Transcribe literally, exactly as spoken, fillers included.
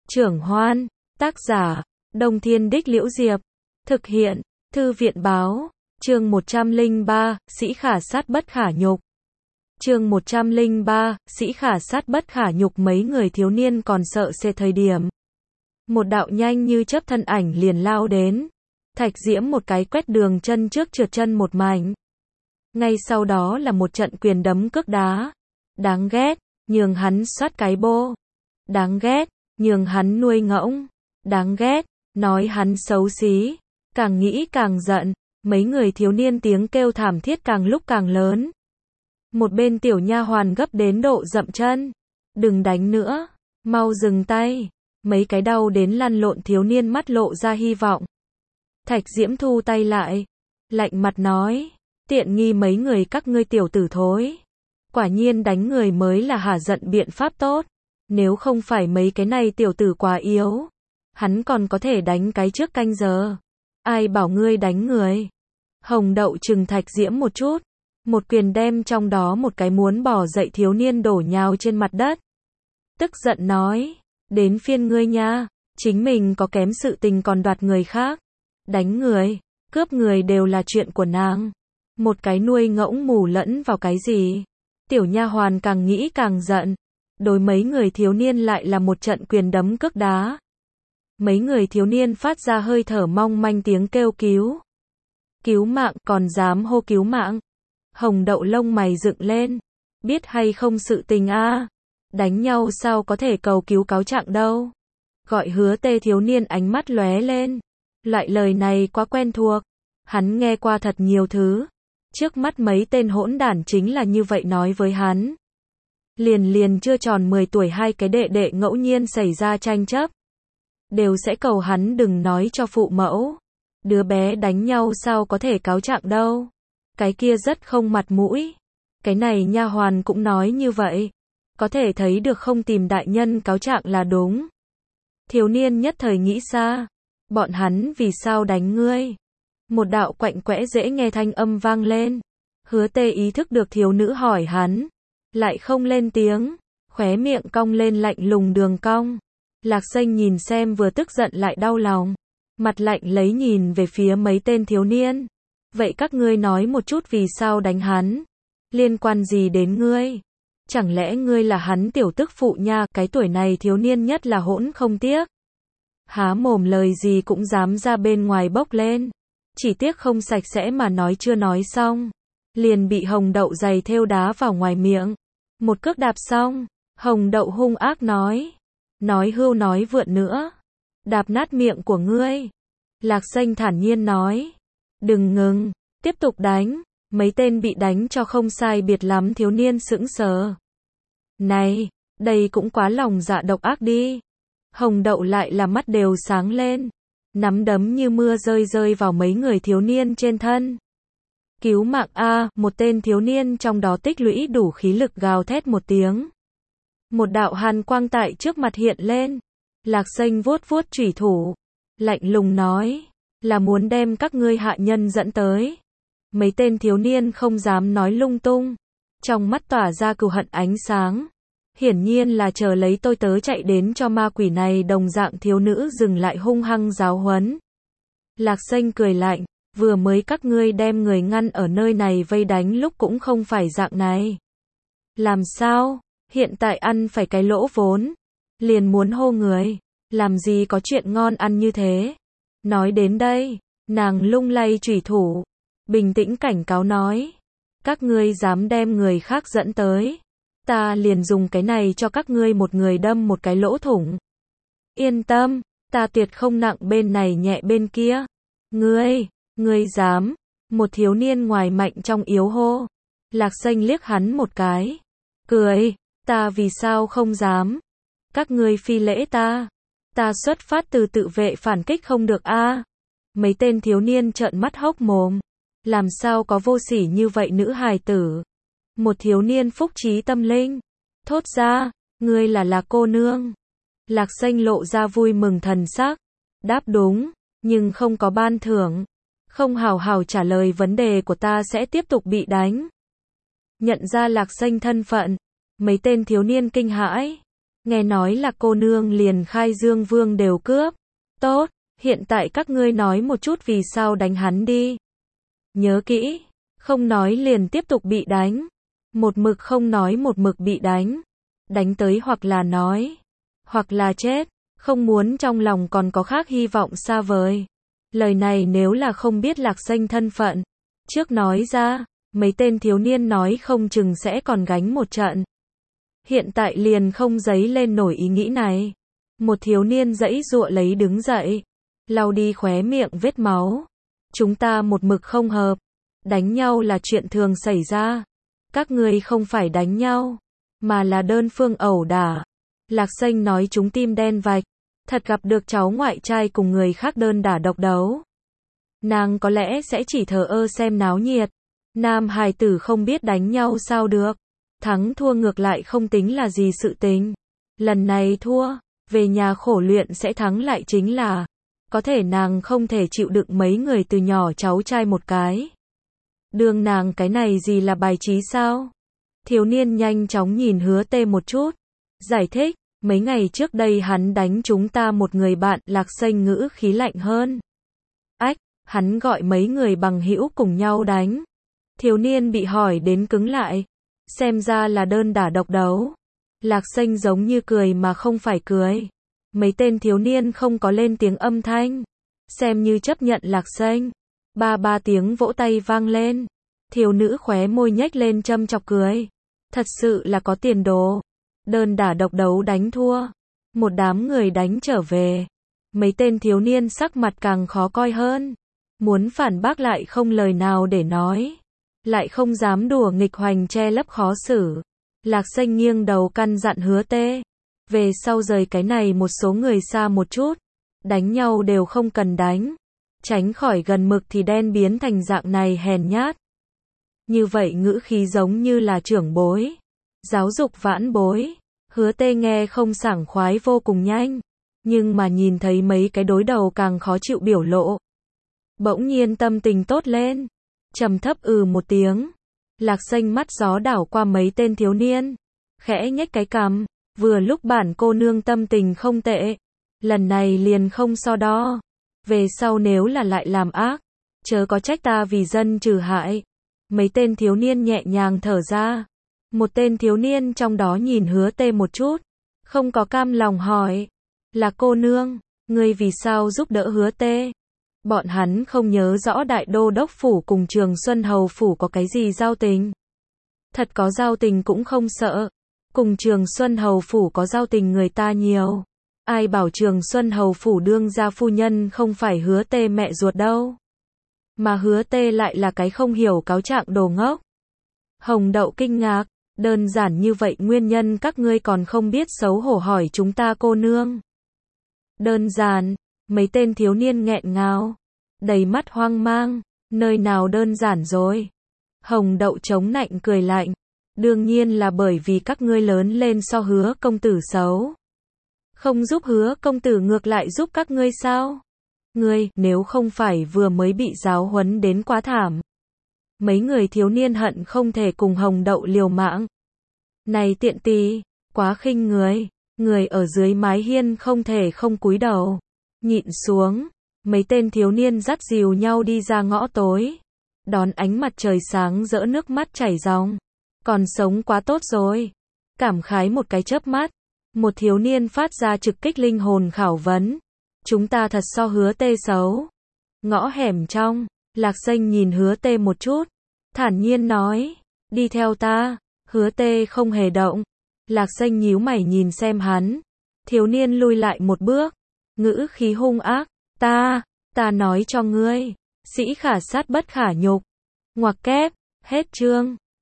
Trưởng Hoan, tác giả, Đông Thiên Đích Liễu Diệp, thực hiện, Thư viện Báo, chương một trăm lẻ ba, sĩ khả sát bất khả nhục. Chương một trăm lẻ ba, sĩ khả sát bất khả nhục. Mấy người thiếu niên còn sợ sệt thời điểm. Một đạo nhanh như chớp thân ảnh liền lao đến. Thạch Diễm một cái quét đường chân trước trượt chân một mảnh. Ngay sau đó là một trận quyền đấm cước đá. Đáng ghét, nhường hắn soát cái bô. Đáng ghét, nhường hắn nuôi ngỗng. Đáng ghét, nói hắn xấu xí. Càng nghĩ càng giận, mấy người thiếu niên tiếng kêu thảm thiết càng lúc càng lớn. Một bên tiểu nha hoàn gấp đến độ dậm chân. Đừng đánh nữa, mau dừng tay. Mấy cái đau đến lăn lộn thiếu niên mắt lộ ra hy vọng. Thạch Diễm thu tay lại, lạnh mặt nói, tiện nghi mấy người các ngươi tiểu tử thối. Quả nhiên đánh người mới là hả giận biện pháp tốt. Nếu không phải mấy cái này tiểu tử quá yếu, hắn còn có thể đánh cái trước canh giờ. Ai bảo ngươi đánh người? Hồng Đậu trừng Thạch Diễm một chút, một quyền đem trong đó một cái muốn bỏ dậy thiếu niên đổ nhào trên mặt đất. Tức giận nói, đến phiên ngươi nha, chính mình có kém sự tình còn đoạt người khác. Đánh người, cướp người đều là chuyện của nàng. Một cái nuôi ngỗng mù lẫn vào cái gì? Tiểu nha hoàn càng nghĩ càng giận. Đối mấy người thiếu niên lại là một trận quyền đấm cước đá. Mấy người thiếu niên phát ra hơi thở mong manh tiếng kêu cứu. Cứu mạng, còn dám hô cứu mạng. Hồng Đậu lông mày dựng lên. Biết hay không sự tình a? Đánh nhau sao có thể cầu cứu cáo trạng đâu. Gọi Hứa Tê thiếu niên ánh mắt lóe lên. Loại lời này quá quen thuộc. Hắn nghe qua thật nhiều thứ. Trước mắt mấy tên hỗn đản chính là như vậy nói với hắn. Liền liền chưa tròn mười tuổi hai cái đệ đệ ngẫu nhiên xảy ra tranh chấp. Đều sẽ cầu hắn đừng nói cho phụ mẫu. Đứa bé đánh nhau sao có thể cáo trạng đâu. Cái kia rất không mặt mũi. Cái này nha hoàn cũng nói như vậy. Có thể thấy được không tìm đại nhân cáo trạng là đúng. Thiếu niên nhất thời nghĩ xa. Bọn hắn vì sao đánh ngươi? Một đạo quạnh quẽ dễ nghe thanh âm vang lên. Hứa Tê ý thức được thiếu nữ hỏi hắn. Lại không lên tiếng. Khóe miệng cong lên lạnh lùng đường cong. Lạc Xanh nhìn xem vừa tức giận lại đau lòng. Mặt lạnh lấy nhìn về phía mấy tên thiếu niên. Vậy các ngươi nói một chút vì sao đánh hắn? Liên quan gì đến ngươi? Chẳng lẽ ngươi là hắn tiểu tức phụ nha? Cái tuổi này thiếu niên nhất là hỗn không tiếc. Há mồm lời gì cũng dám ra bên ngoài bốc lên. Chỉ tiếc không sạch sẽ mà nói chưa nói xong. Liền bị Hồng Đậu giày thêu đá vào ngoài miệng. Một cước đạp xong. Hồng Đậu hung ác nói. Nói hưu nói vượn nữa. Đạp nát miệng của ngươi. Lạc Xanh thản nhiên nói. Đừng ngừng. Tiếp tục đánh. Mấy tên bị đánh cho không sai biệt lắm thiếu niên sững sờ. Này, đây cũng quá lòng dạ độc ác đi. Hồng Đậu lại là mắt đều sáng lên. Nắm đấm như mưa rơi rơi vào mấy người thiếu niên trên thân. Cứu mạng a, một tên thiếu niên trong đó tích lũy đủ khí lực gào thét một tiếng. Một đạo hàn quang tại trước mặt hiện lên. Lạc Xanh vuốt vuốt chủy thủ. Lạnh lùng nói. Là muốn đem các ngươi hạ nhân dẫn tới. Mấy tên thiếu niên không dám nói lung tung. Trong mắt tỏa ra cừu hận ánh sáng. Hiển nhiên là chờ lấy tôi tớ chạy đến cho ma quỷ này đồng dạng thiếu nữ dừng lại hung hăng giáo huấn. Lạc Xanh cười lạnh. Vừa mới các ngươi đem người ngăn ở nơi này vây đánh lúc cũng không phải dạng này. Làm sao? Hiện tại ăn phải cái lỗ vốn. Liền muốn hô người. Làm gì có chuyện ngon ăn như thế. Nói đến đây. Nàng lung lay chủy thủ. Bình tĩnh cảnh cáo nói. Các ngươi dám đem người khác dẫn tới. Ta liền dùng cái này cho các ngươi một người đâm một cái lỗ thủng. Yên tâm. Ta tuyệt không nặng bên này nhẹ bên kia. Ngươi. Ngươi dám. Một thiếu niên ngoài mạnh trong yếu hô. Lạc Xanh liếc hắn một cái. Cười. Ta vì sao không dám? Các ngươi phi lễ ta. Ta xuất phát từ tự vệ phản kích không được a. Mấy tên thiếu niên trợn mắt hốc mồm. Làm sao có vô sỉ như vậy nữ hài tử? Một thiếu niên phúc trí tâm linh. Thốt ra, ngươi là là cô nương. Lạc Xanh lộ ra vui mừng thần sắc. Đáp đúng, nhưng không có ban thưởng. Không hào hào trả lời vấn đề của ta sẽ tiếp tục bị đánh. Nhận ra Lạc Xanh thân phận. Mấy tên thiếu niên kinh hãi. Nghe nói là cô nương liền Khai Dương Vương đều cướp. Tốt, hiện tại các ngươi nói một chút vì sao đánh hắn đi. Nhớ kỹ, không nói liền tiếp tục bị đánh. Một mực không nói một mực bị đánh. Đánh tới hoặc là nói, hoặc là chết, không muốn trong lòng còn có khác hy vọng xa vời. Lời này nếu là không biết Lạc Xanh thân phận, trước nói ra, mấy tên thiếu niên nói không chừng sẽ còn gánh một trận. Hiện tại liền không dấy lên nổi ý nghĩ này. Một thiếu niên giãy giụa lấy đứng dậy, lau đi khóe miệng vết máu. Chúng ta một mực không hợp, đánh nhau là chuyện thường xảy ra. Các ngươi không phải đánh nhau, mà là đơn phương ẩu đả. Lạc Xanh nói chúng tim đen vạch, thật gặp được cháu ngoại trai cùng người khác đơn đả độc đấu. Nàng có lẽ sẽ chỉ thờ ơ xem náo nhiệt. Nam hài tử không biết đánh nhau sao được. Thắng thua ngược lại không tính là gì sự tình. Lần này thua, về nhà khổ luyện sẽ thắng lại chính là. Có thể nàng không thể chịu đựng mấy người từ nhỏ cháu trai một cái. Đường nàng cái này gì là bài trí sao? Thiếu niên nhanh chóng nhìn Hứa Tê một chút. Giải thích, mấy ngày trước đây hắn đánh chúng ta một người bạn. Lạc Xanh ngữ khí lạnh hơn. Ách, hắn gọi mấy người bằng hữu cùng nhau đánh. Thiếu niên bị hỏi đến cứng lại. Xem ra là đơn đả độc đấu. Lạc Xanh giống như cười mà không phải cười. Mấy tên thiếu niên không có lên tiếng âm thanh. Xem như chấp nhận Lạc Xanh. Ba ba tiếng vỗ tay vang lên. Thiếu nữ khóe môi nhếch lên châm chọc cười. Thật sự là có tiền đồ. Đơn đả độc đấu đánh thua. Một đám người đánh trở về. Mấy tên thiếu niên sắc mặt càng khó coi hơn. Muốn phản bác lại không lời nào để nói. Lại không dám đùa nghịch hoành che lấp khó xử. Lạc Xanh nghiêng đầu căn dặn Hứa Tê. Về sau rời cái này một số người xa một chút. Đánh nhau đều không cần đánh. Tránh khỏi gần mực thì đen biến thành dạng này hèn nhát. Như vậy ngữ khí giống như là trưởng bối. Giáo dục vãn bối. Hứa Tê nghe không sảng khoái vô cùng nhanh. Nhưng mà nhìn thấy mấy cái đối đầu càng khó chịu biểu lộ. Bỗng nhiên tâm tình tốt lên. Trầm thấp ừ một tiếng. Lạc Xanh mắt gió đảo qua mấy tên thiếu niên. Khẽ nhếch cái cằm. Vừa lúc bản cô nương tâm tình không tệ. Lần này liền không so đo. Về sau nếu là lại làm ác, chớ có trách ta vì dân trừ hại. Mấy tên thiếu niên nhẹ nhàng thở ra. Một tên thiếu niên trong đó nhìn Hứa Tê một chút. Không có cam lòng hỏi. Là cô nương, ngươi vì sao giúp đỡ Hứa Tê? Bọn hắn không nhớ rõ Đại Đô Đốc Phủ cùng Trường Xuân Hầu Phủ có cái gì giao tình. Thật có giao tình cũng không sợ. Cùng Trường Xuân Hầu Phủ có giao tình người ta nhiều. Ai bảo Trường Xuân Hầu Phủ đương gia phu nhân không phải Hứa Tê mẹ ruột đâu. Mà Hứa Tê lại là cái không hiểu cáo trạng đồ ngốc. Hồng Đậu kinh ngạc. Đơn giản như vậy nguyên nhân các ngươi còn không biết xấu hổ hỏi chúng ta cô nương. Đơn giản. Mấy tên thiếu niên nghẹn ngào. Đầy mắt hoang mang. Nơi nào đơn giản rồi. Hồng Đậu chống nạnh cười lạnh. Đương nhiên là bởi vì các ngươi lớn lên so Hứa công tử xấu. Không giúp Hứa công tử ngược lại giúp các ngươi sao? Ngươi, nếu không phải vừa mới bị giáo huấn đến quá thảm. Mấy người thiếu niên hận không thể cùng Hồng Đậu liều mạng. Này tiện tì, quá khinh người. Người ở dưới mái hiên không thể không cúi đầu. Nhịn xuống. Mấy tên thiếu niên dắt dìu nhau đi ra ngõ tối. Đón ánh mặt trời sáng rỡ nước mắt chảy ròng. Còn sống quá tốt rồi. Cảm khái một cái chớp mắt. Một thiếu niên phát ra trực kích linh hồn khảo vấn. Chúng ta thật so Hứa Tê xấu. Ngõ hẻm trong, Lạc Xanh nhìn Hứa Tê một chút. Thản nhiên nói. Đi theo ta. Hứa Tê không hề động. Lạc Xanh nhíu mày nhìn xem hắn. Thiếu niên lui lại một bước. Ngữ khí hung ác. Ta, ta nói cho ngươi. Sĩ khả sát bất khả nhục. Ngoặc kép, hết chương.